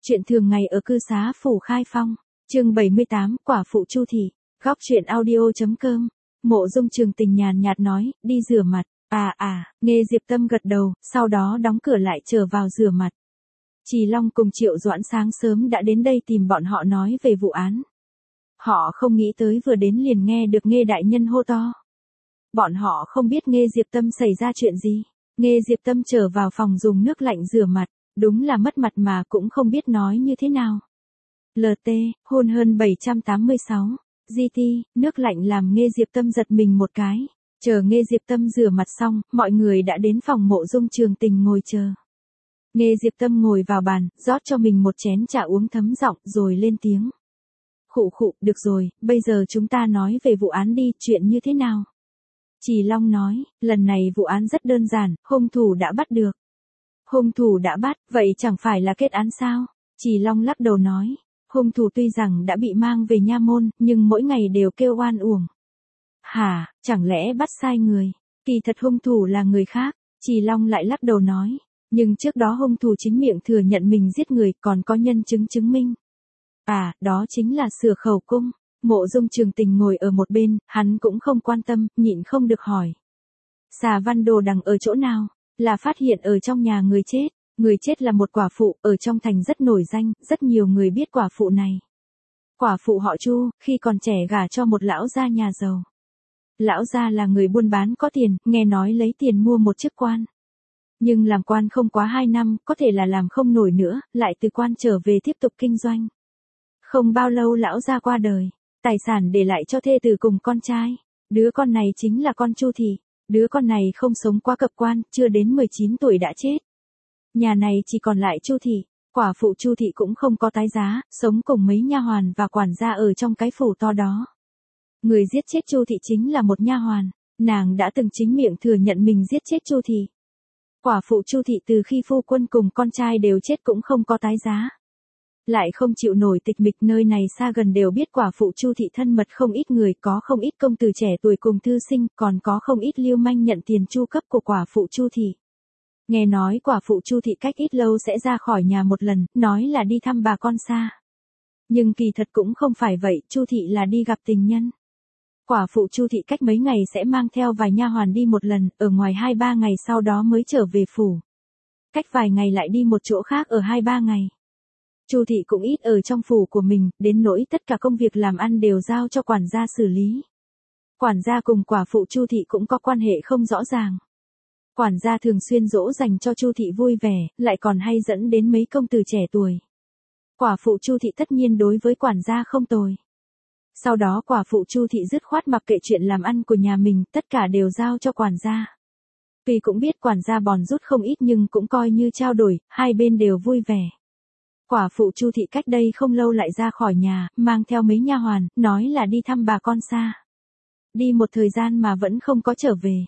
Chuyện thường ngày ở cư xá phủ Khai Phong. Chương 78, quả phụ Chu thị. Góc truyện audio.com. Mộ Dung Trường Tình nhàn nhạt nói, đi rửa mặt. Nghe Diệp Tâm gật đầu, sau đó đóng cửa lại trở vào rửa mặt. Trì Long cùng Triệu Doãn sáng sớm đã đến đây tìm bọn họ nói về vụ án. Họ không nghĩ tới vừa đến liền nghe được Nghê đại nhân hô to. Bọn họ không biết Nghê Diệp Tâm xảy ra chuyện gì. Nghê Diệp Tâm trở vào phòng dùng nước lạnh rửa mặt, đúng là mất mặt mà cũng không biết nói như thế nào. LT, hôn hơn 786. GT, nước lạnh làm Nghê Diệp Tâm giật mình một cái. Chờ Nghê Diệp Tâm rửa mặt xong, mọi người đã đến phòng Mộ Dung Trường Tình ngồi chờ. Nghê Diệp Tâm ngồi vào bàn, rót cho mình một chén trà uống thấm giọng rồi lên tiếng. Khụ, được rồi, bây giờ chúng ta nói về vụ án đi, chuyện như thế nào? Trì Long nói, lần này vụ án rất đơn giản, hung thủ đã bắt được. Hung thủ đã bắt, vậy chẳng phải là kết án sao? Trì Long lắc đầu nói, hung thủ tuy rằng đã bị mang về nha môn, nhưng mỗi ngày đều kêu oan uổng. Hả, chẳng lẽ bắt sai người? Kỳ thật hung thủ là người khác. Trì Long lại lắc đầu nói, nhưng trước đó hung thủ chính miệng thừa nhận mình giết người, còn có nhân chứng chứng minh. Đó chính là Sửa Khẩu Cung. Mộ Dung Trường Tình ngồi ở một bên, hắn cũng không quan tâm, nhịn không được hỏi. Xà Văn Đồ Đằng ở chỗ nào? Là phát hiện ở trong nhà người chết. Người chết là một quả phụ, ở trong thành rất nổi danh, rất nhiều người biết quả phụ này. Quả phụ họ Chu, khi còn trẻ gả cho một lão gia nhà giàu. Lão gia là người buôn bán có tiền, nghe nói lấy tiền mua một chức quan. Nhưng làm quan không quá 2 năm, có thể là làm không nổi nữa, lại từ quan trở về tiếp tục kinh doanh. Không bao lâu lão gia qua đời, tài sản để lại cho thê tử cùng con trai. Đứa con này chính là con Chu thị. Đứa con này không sống qua cập quan, chưa đến 19 tuổi đã chết. Nhà này chỉ còn lại Chu thị, quả phụ Chu thị cũng không có tái giá, sống cùng mấy nha hoàn và quản gia ở trong cái phủ to đó. Người giết chết Chu thị chính là một nha hoàn, nàng đã từng chính miệng thừa nhận mình giết chết Chu thị. Quả phụ Chu thị từ khi phu quân cùng con trai đều chết cũng không có tái giá. Lại không chịu nổi tịch mịch, nơi này xa gần đều biết quả phụ Chu thị thân mật không ít người, có không ít công tử trẻ tuổi cùng thư sinh, còn có không ít lưu manh nhận tiền chu cấp của quả phụ Chu thị. Nghe nói quả phụ Chu thị cách ít lâu sẽ ra khỏi nhà một lần, nói là đi thăm bà con xa. Nhưng kỳ thật cũng không phải vậy, Chu thị là đi gặp tình nhân. Quả phụ Chu thị cách mấy ngày sẽ mang theo vài nha hoàn đi một lần, ở ngoài 2-3 ngày sau đó mới trở về phủ. Cách vài ngày lại đi một chỗ khác ở 2-3 ngày. Chu thị cũng ít ở trong phủ của mình, đến nỗi tất cả công việc làm ăn đều giao cho quản gia xử lý. Quản gia cùng quả phụ Chu thị cũng có quan hệ không rõ ràng. Quản gia thường xuyên dỗ dành cho Chu thị vui vẻ, lại còn hay dẫn đến mấy công tử trẻ tuổi. Quả phụ Chu thị tất nhiên đối với quản gia không tồi. Sau đó quả phụ Chu thị dứt khoát mặc kệ chuyện làm ăn của nhà mình, tất cả đều giao cho quản gia. Tuy cũng biết quản gia bòn rút không ít nhưng cũng coi như trao đổi, hai bên đều vui vẻ. Quả phụ Chu thị cách đây không lâu lại ra khỏi nhà, mang theo mấy nha hoàn, nói là đi thăm bà con xa. Đi một thời gian mà vẫn không có trở về.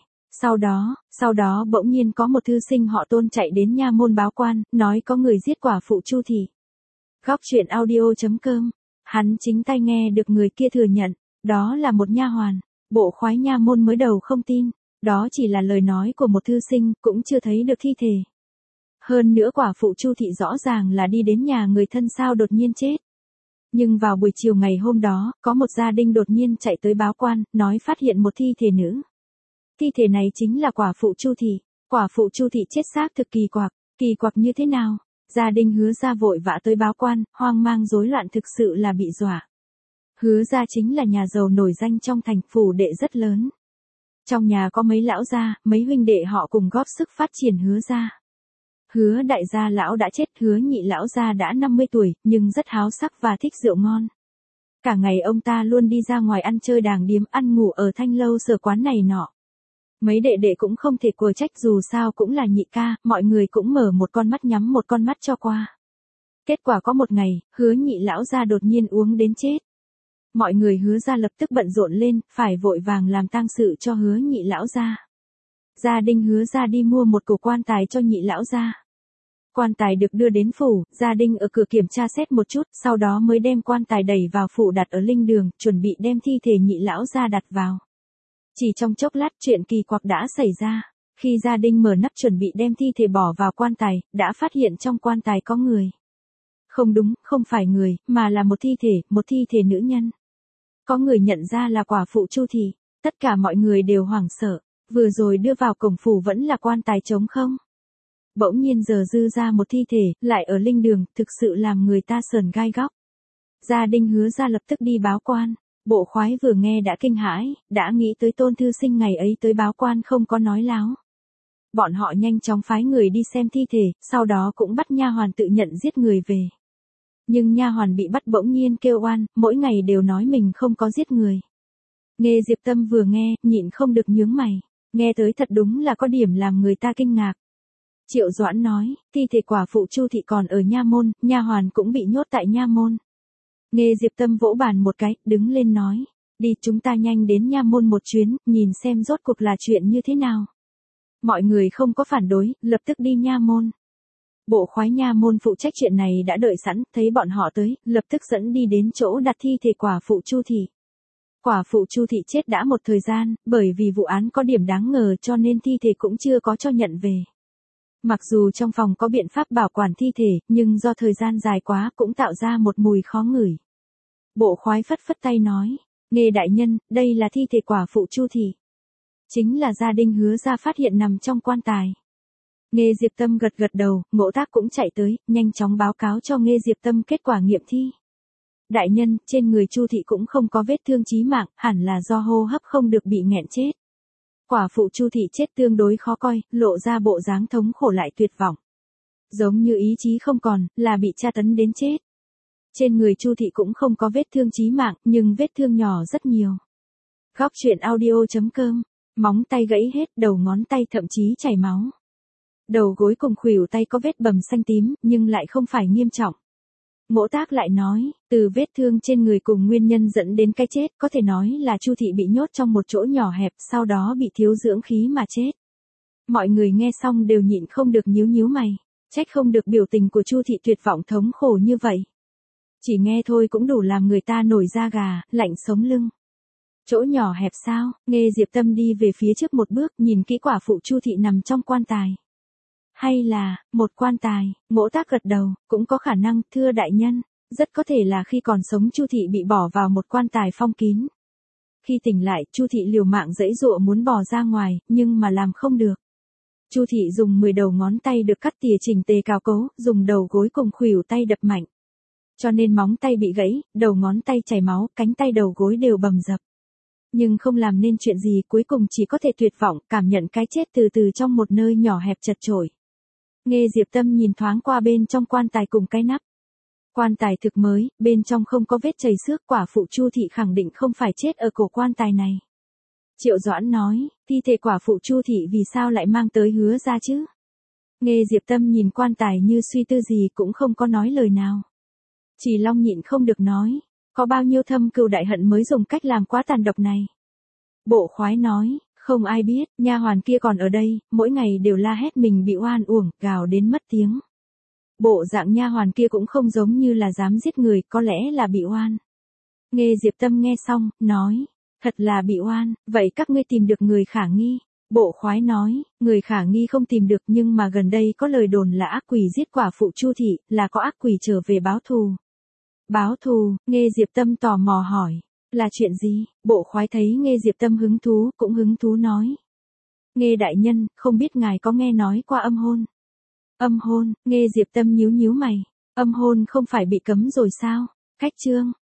Sau đó bỗng nhiên có một thư sinh họ Tôn chạy đến nha môn báo quan, nói có người giết quả phụ Chu thị. Góc truyện audio.com. Hắn chính tai nghe được người kia thừa nhận, đó là một nha hoàn. Bộ khoái nha môn mới đầu không tin, đó chỉ là lời nói của một thư sinh, cũng chưa thấy được thi thể. Hơn nữa quả phụ Chu thị rõ ràng là đi đến nhà người thân sao đột nhiên chết. Nhưng vào buổi chiều ngày hôm đó, có một gia đình đột nhiên chạy tới báo quan, nói phát hiện một thi thể nữ. Thi thể này chính là quả phụ Chu thị. Quả phụ Chu thị chết xác thực kỳ quặc như thế nào? Gia đình Hứa gia vội vã tới báo quan, hoang mang rối loạn, thực sự là bị dọa. Hứa gia chính là nhà giàu nổi danh trong thành, phủ đệ rất lớn. Trong nhà có mấy lão gia, mấy huynh đệ họ cùng góp sức phát triển Hứa gia. Hứa đại gia lão đã chết, Hứa nhị lão gia đã 50 tuổi, nhưng rất háo sắc và thích rượu ngon. Cả ngày ông ta luôn đi ra ngoài ăn chơi đàng điếm, ăn ngủ ở thanh lâu sở quán này nọ. Mấy đệ đệ cũng không thể quờ trách, dù sao cũng là nhị ca, mọi người cũng mở một con mắt nhắm một con mắt cho qua. Kết quả có một ngày, Hứa nhị lão gia đột nhiên uống đến chết. Mọi người Hứa gia lập tức bận rộn lên, phải vội vàng làm tang sự cho Hứa nhị lão gia. Gia đình Hứa gia đi mua một cổ quan tài cho nhị lão gia. Quan tài được đưa đến phủ, gia đình ở cửa kiểm tra xét một chút, sau đó mới đem quan tài đẩy vào phủ đặt ở linh đường, chuẩn bị đem thi thể nhị lão gia đặt vào. Chỉ trong chốc lát chuyện kỳ quặc đã xảy ra. Khi gia đình mở nắp chuẩn bị đem thi thể bỏ vào quan tài, đã phát hiện trong quan tài có người. Không đúng, không phải người, mà là một thi thể nữ nhân. Có người nhận ra là quả phụ Chu Thị, tất cả mọi người đều hoảng sợ, vừa rồi đưa vào cổng phủ vẫn là quan tài trống không. Bỗng nhiên giờ dư ra một thi thể, lại ở linh đường, thực sự làm người ta sờn gai góc. Gia Đình Hứa ra lập tức đi báo quan, bộ khoái vừa nghe đã kinh hãi, đã nghĩ tới Tôn thư sinh ngày ấy tới báo quan không có nói láo. Bọn họ nhanh chóng phái người đi xem thi thể, sau đó cũng bắt nha hoàn tự nhận giết người về. Nhưng nha hoàn bị bắt bỗng nhiên kêu oan, mỗi ngày đều nói mình không có giết người. Nghe Diệp Tâm vừa nghe, nhịn không được nhướng mày, nghe tới thật đúng là có điểm làm người ta kinh ngạc. Triệu Doãn nói, thi thể quả phụ Chu Thị còn ở nha môn, nha hoàn cũng bị nhốt tại nha môn. Nghe Diệp Tâm vỗ bàn một cái, đứng lên nói, đi chúng ta nhanh đến nha môn một chuyến, nhìn xem rốt cuộc là chuyện như thế nào. Mọi người không có phản đối, lập tức đi nha môn. Bộ khoái nha môn phụ trách chuyện này đã đợi sẵn, thấy bọn họ tới, lập tức dẫn đi đến chỗ đặt thi thể quả phụ Chu Thị. Quả phụ Chu Thị chết đã một thời gian, bởi vì vụ án có điểm đáng ngờ cho nên thi thể cũng chưa có cho nhận về. Mặc dù trong phòng có biện pháp bảo quản thi thể, nhưng do thời gian dài quá cũng tạo ra một mùi khó ngửi. Bộ khoái phất phất tay nói, Nghe đại nhân, đây là thi thể quả phụ Chu Thị. Chính là Gia Đình Hứa ra phát hiện nằm trong quan tài. Nghe Diệp Tâm gật gật đầu, Ngộ Tác cũng chạy tới, nhanh chóng báo cáo cho Nghe Diệp Tâm kết quả nghiệm thi. Đại nhân, trên người Chu Thị cũng không có vết thương chí mạng, hẳn là do hô hấp không được bị nghẹn chết. Quả phụ Chu Thị chết tương đối khó coi, lộ ra bộ dáng thống khổ lại tuyệt vọng. Giống như ý chí không còn, là bị tra tấn đến chết. Trên người Chu Thị cũng không có vết thương chí mạng, nhưng vết thương nhỏ rất nhiều. Góc truyện audio.com, móng tay gãy hết, đầu ngón tay thậm chí chảy máu. Đầu gối cùng khuỷu tay có vết bầm xanh tím, nhưng lại không phải nghiêm trọng. Ngỗ Tác lại nói, từ vết thương trên người cùng nguyên nhân dẫn đến cái chết, có thể nói là Chu Thị bị nhốt trong một chỗ nhỏ hẹp, sau đó bị thiếu dưỡng khí mà chết. Mọi người nghe xong đều nhịn không được nhíu nhíu mày, trách không được biểu tình của Chu Thị tuyệt vọng thống khổ như vậy. Chỉ nghe thôi cũng đủ làm người ta nổi da gà, lạnh sống lưng. Chỗ nhỏ hẹp sao? Nghe Diệp Tâm đi về phía trước một bước, nhìn kỹ quả phụ Chu Thị nằm trong quan tài. Hay là, một quan tài? Ngỗ Tác gật đầu, cũng có khả năng, thưa đại nhân. Rất có thể là khi còn sống Chu Thị bị bỏ vào một quan tài phong kín. Khi tỉnh lại, Chu Thị liều mạng giãy giụa muốn bò ra ngoài, nhưng mà làm không được. Chu Thị dùng 10 đầu ngón tay được cắt tỉa chỉnh tề cào cấu, dùng đầu gối cùng khuỷu tay đập mạnh. Cho nên móng tay bị gãy, đầu ngón tay chảy máu, cánh tay đầu gối đều bầm dập. Nhưng không làm nên chuyện gì, cuối cùng chỉ có thể tuyệt vọng, cảm nhận cái chết từ từ trong một nơi nhỏ hẹp chật chội. Nghe Diệp Tâm nhìn thoáng qua bên trong quan tài cùng cái nắp. Quan tài thực mới, bên trong không có vết chảy xước, quả phụ Chu Thị khẳng định không phải chết ở cổ quan tài này. Triệu Doãn nói, thi thể quả phụ Chu Thị vì sao lại mang tới Hứa ra chứ? Nghe Diệp Tâm nhìn quan tài như suy tư gì cũng không có nói lời nào. Chỉ Long nhịn không được nói, có bao nhiêu thâm cừu đại hận mới dùng cách làm quá tàn độc này. Bộ khoái nói, không ai biết, nha hoàn kia còn ở đây, mỗi ngày đều la hét mình bị oan uổng, gào đến mất tiếng. Bộ dạng nha hoàn kia cũng không giống như là dám giết người, có lẽ là bị oan. Nghe Diệp Tâm nghe xong, nói, thật là bị oan, vậy các ngươi tìm được người khả nghi. Bộ khoái nói, người khả nghi không tìm được nhưng mà gần đây có lời đồn là ác quỷ giết quả phụ Chu Thị, là có ác quỷ trở về báo thù. Báo thù? Nghe Diệp Tâm tò mò hỏi, là chuyện gì? Bộ khoái thấy Nghe Diệp Tâm hứng thú, cũng hứng thú nói. Nghe đại nhân, không biết ngài có nghe nói qua âm hôn? Âm hôn? Nghe Diệp Tâm nhíu nhíu mày, âm hôn không phải bị cấm rồi sao? Cách chương.